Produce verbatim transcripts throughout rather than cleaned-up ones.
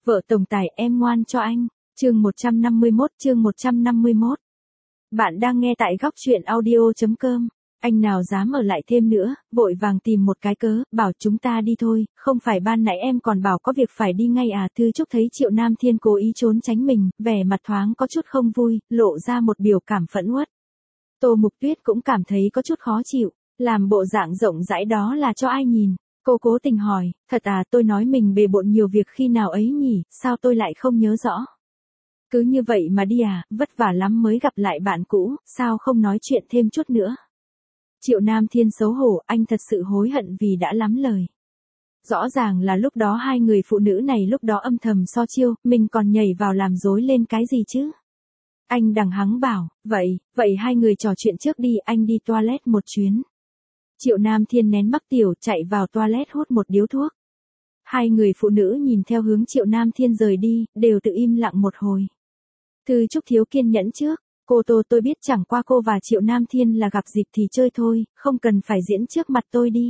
Vợ tổng tài em ngoan cho anh. Chương một trăm năm mươi mốt, chương một trăm năm mươi mốt. Bạn đang nghe tại góc truyện audio chấm com. Anh nào dám ở lại thêm nữa, vội vàng tìm một cái cớ, bảo chúng ta đi thôi, không phải ban nãy em còn bảo có việc phải đi ngay à. Thư Trúc thấy Triệu Nam Thiên cố ý trốn tránh mình, vẻ mặt thoáng có chút không vui, lộ ra một biểu cảm phẫn uất. Tô Mục Tuyết cũng cảm thấy có chút khó chịu, làm bộ dạng rộng rãi đó là cho ai nhìn. Cô cố tình hỏi, thật à, tôi nói mình bề bộn nhiều việc khi nào ấy nhỉ, sao tôi lại không nhớ rõ. Cứ như vậy mà đi à, vất vả lắm mới gặp lại bạn cũ, sao không nói chuyện thêm chút nữa. Triệu Nam Thiên xấu hổ, anh thật sự hối hận vì đã lắm lời. Rõ ràng là lúc đó hai người phụ nữ này lúc đó âm thầm so chiêu, mình còn nhảy vào làm rối lên cái gì chứ. Anh đằng hắng bảo, vậy, vậy hai người trò chuyện trước đi, anh đi toilet một chuyến. Triệu Nam Thiên nén mắc tiểu chạy vào toilet hút một điếu thuốc. Hai người phụ nữ nhìn theo hướng Triệu Nam Thiên rời đi, đều tự im lặng một hồi. Thư Trúc thiếu kiên nhẫn trước, cô Tô tôi biết chẳng qua cô và Triệu Nam Thiên là gặp dịp thì chơi thôi, không cần phải diễn trước mặt tôi đi.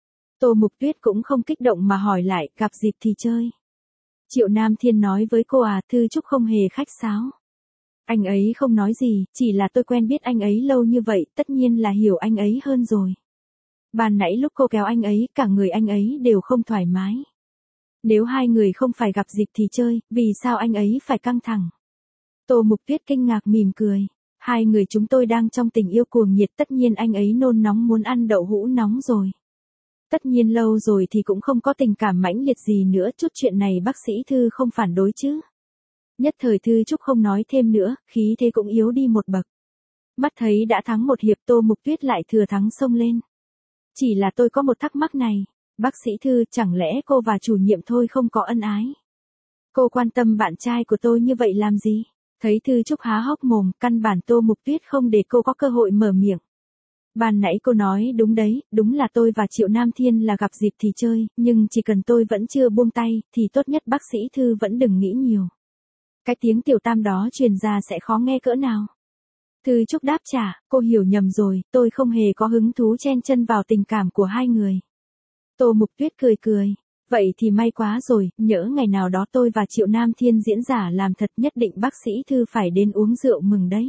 Tô Mục Tuyết cũng không kích động mà hỏi lại, gặp dịp thì chơi. Triệu Nam Thiên nói với cô à, Thư Trúc không hề khách sáo. Anh ấy không nói gì, chỉ là tôi quen biết anh ấy lâu như vậy, tất nhiên là hiểu anh ấy hơn rồi. Ban nãy lúc cô kéo anh ấy, cả người anh ấy đều không thoải mái. Nếu hai người không phải gặp dịp thì chơi, vì sao anh ấy phải căng thẳng? Tô Mục Tuyết kinh ngạc mỉm cười. Hai người chúng tôi đang trong tình yêu cuồng nhiệt, tất nhiên anh ấy nôn nóng muốn ăn đậu hũ nóng rồi. Tất nhiên lâu rồi thì cũng không có tình cảm mãnh liệt gì nữa, chút chuyện này bác sĩ Thư không phản đối chứ. Nhất thời Thư Trúc không nói thêm nữa, khí thế cũng yếu đi một bậc. Mắt thấy đã thắng một hiệp, Tô Mục Tuyết lại thừa thắng xông lên. Chỉ là tôi có một thắc mắc này, bác sĩ Thư, chẳng lẽ cô và chủ nhiệm thôi không có ân ái? Cô quan tâm bạn trai của tôi như vậy làm gì? Thấy Thư Trúc há hốc mồm, căn bản Tô Mục Tuyết không để cô có cơ hội mở miệng. Ban nãy cô nói đúng đấy, đúng là tôi và Triệu Nam Thiên là gặp dịp thì chơi, nhưng chỉ cần tôi vẫn chưa buông tay, thì tốt nhất bác sĩ Thư vẫn đừng nghĩ nhiều. Cái tiếng tiểu tam đó truyền ra sẽ khó nghe cỡ nào. Thư Trúc đáp trả, cô hiểu nhầm rồi, tôi không hề có hứng thú chen chân vào tình cảm của hai người. Tô Mục Tuyết cười cười, vậy thì may quá rồi, nhỡ ngày nào đó tôi và Triệu Nam Thiên diễn giả làm thật, nhất định bác sĩ Thư phải đến uống rượu mừng đấy.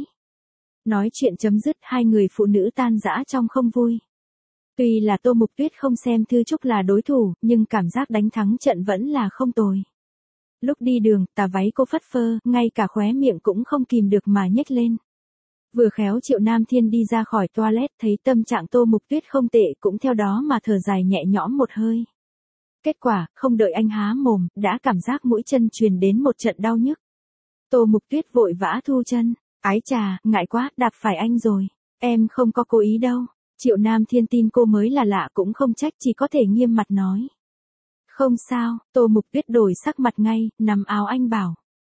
Nói chuyện chấm dứt, hai người phụ nữ tan rã trong không vui. Tuy là Tô Mục Tuyết không xem Thư Trúc là đối thủ, nhưng cảm giác đánh thắng trận vẫn là không tồi. Lúc đi đường, tà váy cô phất phơ, ngay cả khóe miệng cũng không kìm được mà nhếch lên. Vừa khéo Triệu Nam Thiên đi ra khỏi toilet, thấy tâm trạng Tô Mục Tuyết không tệ, cũng theo đó mà thở dài nhẹ nhõm một hơi. Kết quả, không đợi anh há mồm, đã cảm giác mũi chân truyền đến một trận đau nhức. Tô Mục Tuyết vội vã thu chân, ái chà, ngại quá, đạp phải anh rồi. Em không có cố ý đâu. Triệu Nam Thiên tin cô mới là lạ cũng không trách, chỉ có thể nghiêm mặt nói. Không sao, Tô Mục Tuyết đổi sắc mặt ngay, nắm áo anh bảo.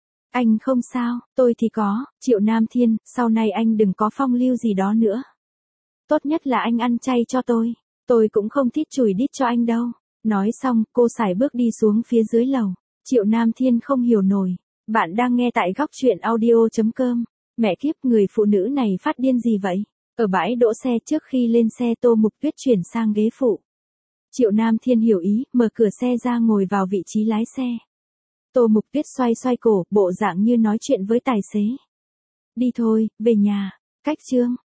Anh không sao, tôi thì có. Triệu Nam Thiên, sau này anh đừng có phong lưu gì đó nữa. Tốt nhất là anh ăn chay cho tôi, tôi cũng không thích chùi đít cho anh đâu. Nói xong, cô sải bước đi xuống phía dưới lầu. Triệu Nam Thiên không hiểu nổi. Bạn đang nghe tại góc truyện audio chấm com. Mẹ kiếp, người phụ nữ này phát điên gì vậy? Ở bãi đỗ xe, trước khi lên xe, Tô Mục Tuyết chuyển sang ghế phụ. Triệu Nam Thiên hiểu ý, mở cửa xe ra ngồi vào vị trí lái xe. Tô Mục Tuyết xoay xoay cổ, bộ dạng như nói chuyện với tài xế. Đi thôi, về nhà. Cách chương.